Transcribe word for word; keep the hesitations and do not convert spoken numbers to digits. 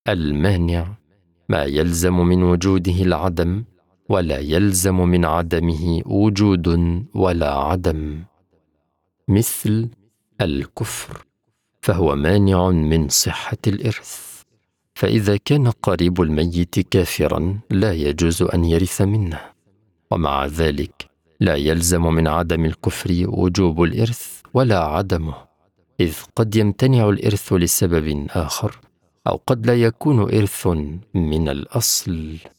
المانع ما يلزم من وجوده العدم، ولا يلزم من عدمه وجود ولا عدم. مثل الكفر، فهو مانع من صحة الإرث، فإذا كان قريب الميت كافرا لا يجوز أن يرث منه، ومع ذلك لا يلزم من عدم الكفر وجوب الإرث ولا عدمه، إذ قد يمتنع الإرث لسبب آخر، أو قد لا يكون إرث من الأصل.